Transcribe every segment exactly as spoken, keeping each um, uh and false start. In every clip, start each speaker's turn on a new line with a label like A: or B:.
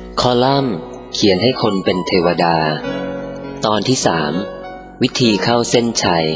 A: คอลัมน์เขียนให้คนเป็นเทวดาตอนที่สามวิธีเข้าเส้นชัย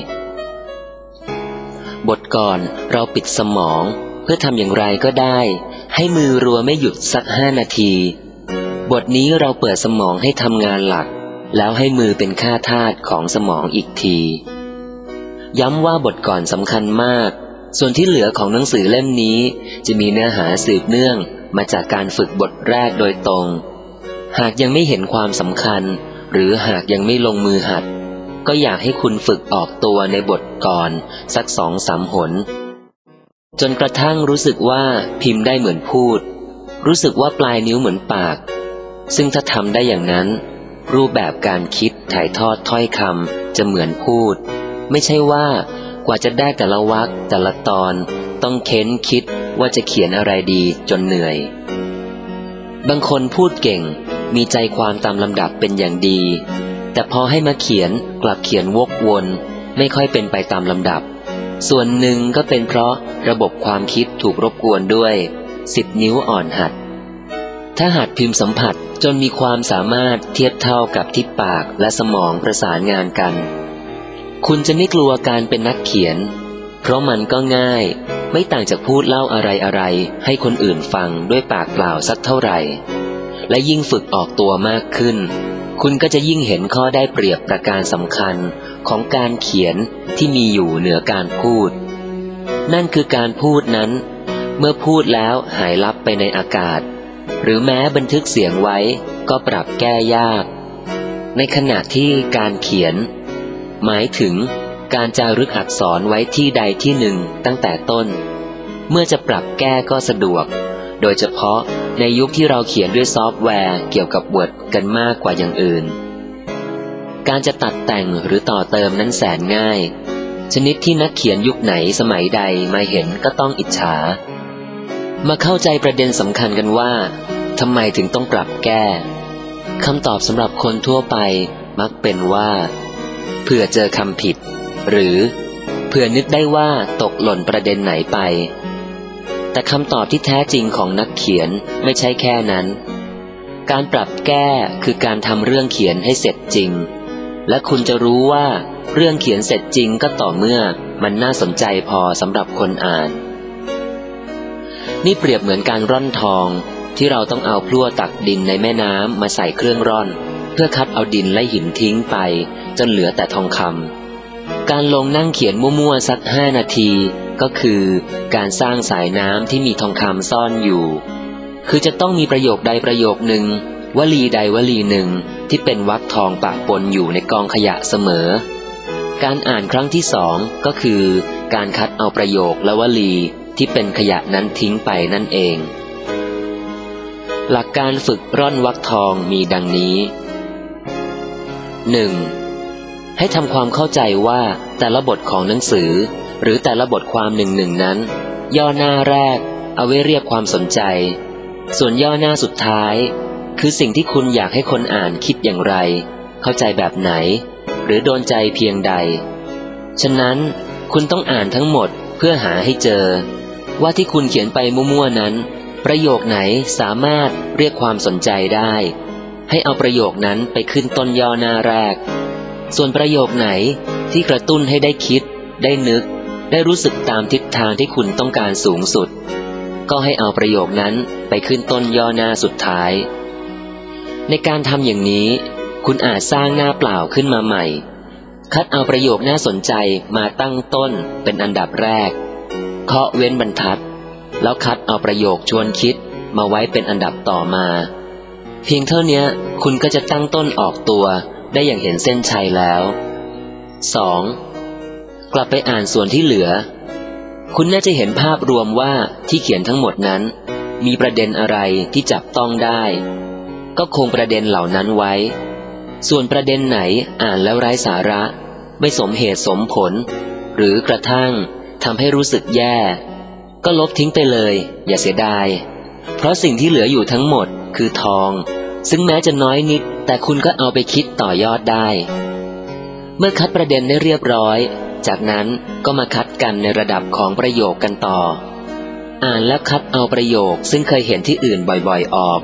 A: บทก่อนเราปิดสมองเพื่อทำอย่างไรก็ได้ให้มือรัวไม่หยุดสักห้านาทีบทนี้เราเปิดสมองให้ทำงานหลักแล้วให้มือเป็นข้าทาสของสมองอีกทีย้ำว่าบทก่อนสำคัญมากส่วนที่เหลือของหนังสือเล่มนี้จะมีเนื้อหาสืบเนื่องมาจากการฝึกบทแรกโดยตรงหากยังไม่เห็นความสำคัญหรือหากยังไม่ลงมือหัดก็อยากให้คุณฝึกออกตัวในบทก่อนสักสองสามหนจนกระทั่งรู้สึกว่าพิมพ์ได้เหมือนพูดรู้สึกว่าปลายนิ้วเหมือนปากซึ่งถ้าทำได้อย่างนั้นรูปแบบการคิดถ่ายทอดถ้อยคำจะเหมือนพูดไม่ใช่ว่ากว่าจะได้แต่ละวรรคแต่ละตอนต้องเค้นคิดว่าจะเขียนอะไรดีจนเหนื่อยบางคนพูดเก่งมีใจความตามลำดับเป็นอย่างดีแต่พอให้มาเขียนกลับเขียนวกวนไม่ค่อยเป็นไปตามลำดับส่วนหนึ่งก็เป็นเพราะระบบความคิดถูกรบกวนด้วยสิบนิ้วอ่อนหัดถ้าหัดพิมพ์สัมผัสจนมีความสามารถเทียบเท่ากับที่ปากและสมองประสานงานกันคุณจะไม่กลัวการเป็นนักเขียนเพราะมันก็ง่ายไม่ต่างจากพูดเล่าอะไรๆให้คนอื่นฟังด้วยปากเปล่าสักเท่าไหร่และยิ่งฝึกออกตัวมากขึ้นคุณก็จะยิ่งเห็นข้อได้เปรียบประการสำคัญของการเขียนที่มีอยู่เหนือการพูดนั่นคือการพูดนั้นเมื่อพูดแล้วหายลับไปในอากาศหรือแม้บันทึกเสียงไว้ก็ปรับแก้ยากในขณะที่การเขียนหมายถึงการจารึกอักษรไว้ที่ใดที่หนึ่งตั้งแต่ต้นเมื่อจะปรับแก้ก็สะดวกโดยเฉพาะในยุคที่เราเขียนด้วยซอฟต์แวร์เกี่ยวกับ Word กันมากกว่าอย่างอื่นการจะตัดแต่งหรือต่อเติมนั้นแสนง่ายชนิดที่นักเขียนยุคไหนสมัยใดมาเห็นก็ต้องอิจฉามาเข้าใจประเด็นสำคัญกันว่าทำไมถึงต้องปรับแก้คำตอบสำหรับคนทั่วไปมักเป็นว่าเผื่อเจอคำผิดหรือเผื่อนึกได้ว่าตกหล่นประเด็นไหนไปแต่คำตอบที่แท้จริงของนักเขียนไม่ใช่แค่นั้นการปรับแก้คือการทำเรื่องเขียนให้เสร็จจริงและคุณจะรู้ว่าเรื่องเขียนเสร็จจริงก็ต่อเมื่อมันน่าสนใจพอสำหรับคนอ่านนี่เปรียบเหมือนการร่อนทองที่เราต้องเอาพลั่วตักดินในแม่น้ำมาใส่เครื่องร่อนเพื่อคัดเอาดินและหินทิ้งไปจนเหลือแต่ทองคำการลงนั่งเขียนมั่วๆสักห้านาทีก็คือการสร้างสายน้ำที่มีทองคำซ่อนอยู่คือจะต้องมีประโยคใดประโยคหนึ่งวลีใดวลีหนึ่งที่เป็นวรรคทองปะปนอยู่ในกองขยะเสมอการอ่านครั้งที่สองก็คือการคัดเอาประโยคและวลีที่เป็นขยะนั้นทิ้งไปนั่นเองหลักการฝึกร่อนวรรคทองมีดังนี้ หนึ่ง ให้ทำความเข้าใจว่าแต่ละบทของหนังสือหรือแต่ละบทความหนึ่งหนึ่งนั้นย่อหน้าแรกเอาไว้เรียกความสนใจส่วนย่อหน้าสุดท้ายคือสิ่งที่คุณอยากให้คนอ่านคิดอย่างไรเข้าใจแบบไหนหรือโดนใจเพียงใดฉะนั้นคุณต้องอ่านทั้งหมดเพื่อหาให้เจอว่าที่คุณเขียนไปมั่วๆนั้นประโยคไหนสามารถเรียกความสนใจได้ให้เอาประโยคนั้นไปขึ้นต้นย่อหน้าแรกส่วนประโยคไหนที่กระตุ้นให้ได้คิดได้นึกได้รู้สึกตามทิศทางที่คุณต้องการสูงสุดก็ให้เอาประโยคนั้นไปขึ้นต้นย่อหน้าสุดท้ายในการทำอย่างนี้คุณอาจสร้างหน้าเปล่าขึ้นมาใหม่คัดเอาประโยคน่าสนใจมาตั้งต้นเป็นอันดับแรกเคาะเว้นบรรทัดแล้วคัดเอาประโยคชวนคิดมาไว้เป็นอันดับต่อมาเพียงเท่านี้คุณก็จะตั้งต้นออกตัวได้อย่างเห็นเส้นชัยแล้ว สอง กลับไปอ่านส่วนที่เหลือคุณน่าจะเห็นภาพรวมว่าที่เขียนทั้งหมดนั้นมีประเด็นอะไรที่จับต้องได้ก็คงประเด็นเหล่านั้นไว้ส่วนประเด็นไหนอ่านแล้วไร้สาระไม่สมเหตุสมผลหรือกระทั่งทำให้รู้สึกแย่ก็ลบทิ้งไปเลยอย่าเสียดายเพราะสิ่งที่เหลืออยู่ทั้งหมดคือทองซึ่งแม้จะน้อยนิดแต่คุณก็เอาไปคิดต่อยอดได้เมื่อคัดประเด็นได้เรียบร้อยจากนั้นก็มาคัดกันในระดับของประโยคกันต่ออ่านแล้วคัดเอาประโยคซึ่งเคยเห็นที่อื่นบ่อยๆออก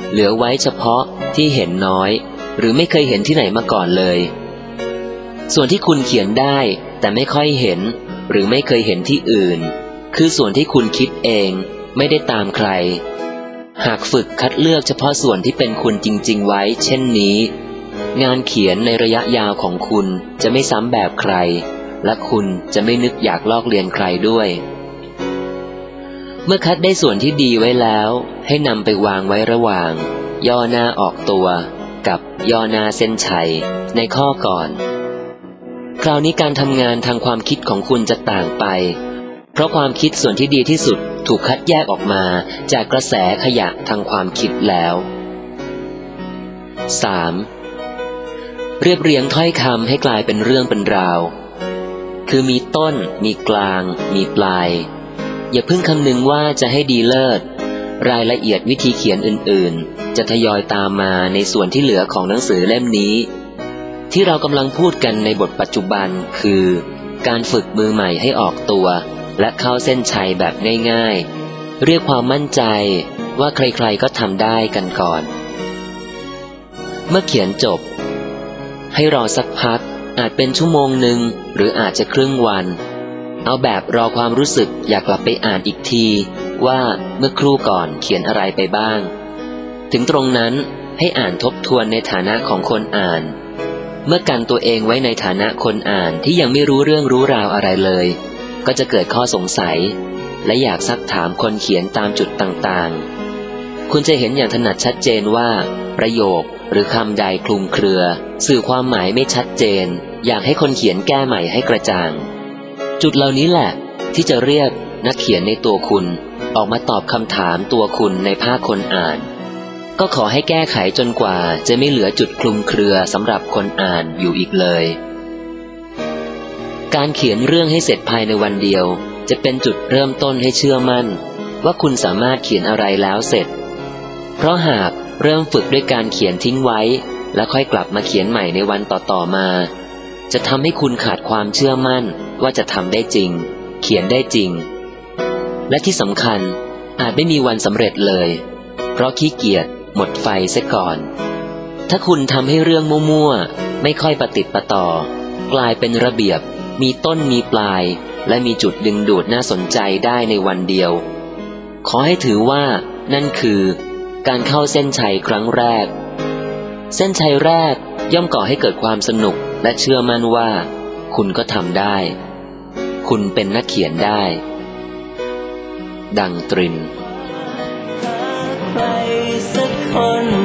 A: เหลือไว้เฉพาะที่เห็นน้อยหรือไม่เคยเห็นที่ไหนมาก่อนเลยส่วนที่คุณเขียนได้แต่ไม่ค่อยเห็นหรือไม่เคยเห็นที่อื่นคือส่วนที่คุณคิดเองไม่ได้ตามใครหากฝึกคัดเลือกเฉพาะส่วนที่เป็นคุณจริงๆไว้เช่นนี้งานเขียนในระยะยาวของคุณจะไม่ซ้ำแบบใครและคุณจะไม่นึกอยากลอกเลียนใครด้วยเมื่อคัดได้ส่วนที่ดีไว้แล้วให้นำไปวางไว้ระหว่างย่อหน้าออกตัวกับย่อหน้าเส้นชัยในข้อก่อนคราวนี้การทำงานทางความคิดของคุณจะต่างไปเพราะความคิดส่วนที่ดีที่สุดถูกคัดแยกออกมาจากกระแสขยะทางความคิดแล้ว สาม. เรียบเรียงถ้อยคำให้กลายเป็นเรื่องเป็นราวคือมีต้นมีกลางมีปลายอย่าเพิ่งคำนึงว่าจะให้ดีเลิศรายละเอียดวิธีเขียนอื่นๆจะทยอยตามมาในส่วนที่เหลือของหนังสือเล่มนี้ที่เรากำลังพูดกันในบทปัจจุบันคือการฝึกมือใหม่ให้ออกตัวและเข้าเส้นชัยแบบง่ายๆเรียกความมั่นใจว่าใครๆก็ทำได้กันก่อนเมื่อเขียนจบให้รอสักพักอาจเป็นชั่วโมงหนึ่งหรืออาจจะครึ่งวันเอาแบบรอความรู้สึกอยากกลับไปอ่านอีกทีว่าเมื่อครู่ก่อนเขียนอะไรไปบ้างถึงตรงนั้นให้อ่านทบทวนในฐานะของคนอ่านเมื่อกันตัวเองไว้ในฐานะคนอ่านที่ยังไม่รู้เรื่องรู้ราวอะไรเลยก็จะเกิดข้อสงสัยและอยากซักถามคนเขียนตามจุดต่างๆคุณจะเห็นอย่างถนัดชัดเจนว่าประโยคหรือคำใดคลุมเครือสื่อความหมายไม่ชัดเจนอยากให้คนเขียนแก้ใหม่ให้กระจ่างจุดเหล่านี้แหละที่จะเรียกนักเขียนในตัวคุณออกมาตอบคำถามตัวคุณในภาคคนอ่านก็ขอให้แก้ไขจนกว่าจะไม่เหลือจุดคลุมเครือสำหรับคนอ่านอยู่อีกเลยการเขียนเรื่องให้เสร็จภายในวันเดียวจะเป็นจุดเริ่มต้นให้เชื่อมั่นว่าคุณสามารถเขียนอะไรแล้วเสร็จเพราะหากเริ่มฝึกด้วยการเขียนทิ้งไว้แล้วค่อยกลับมาเขียนใหม่ในวันต่อๆมาจะทำให้คุณขาดความเชื่อมั่นว่าจะทำได้จริงเขียนได้จริงและที่สำคัญอาจไม่มีวันสำเร็จเลยเพราะขี้เกียจหมดไฟเสียก่อนถ้าคุณทำให้เรื่องมั่วๆไม่ค่อยประติดประต่อกลายเป็นระเบียบมีต้นมีปลายและมีจุดดึงดูดน่าสนใจได้ในวันเดียวขอให้ถือว่านั่นคือการเข้าเส้นชัยครั้งแรกเส้นชัยแรกย่อมก่อให้เกิดความสนุกและเชื่อมั่นว่าคุณก็ทำได้คุณเป็นนักเขียนได้ดังตริน
B: ใครสักคน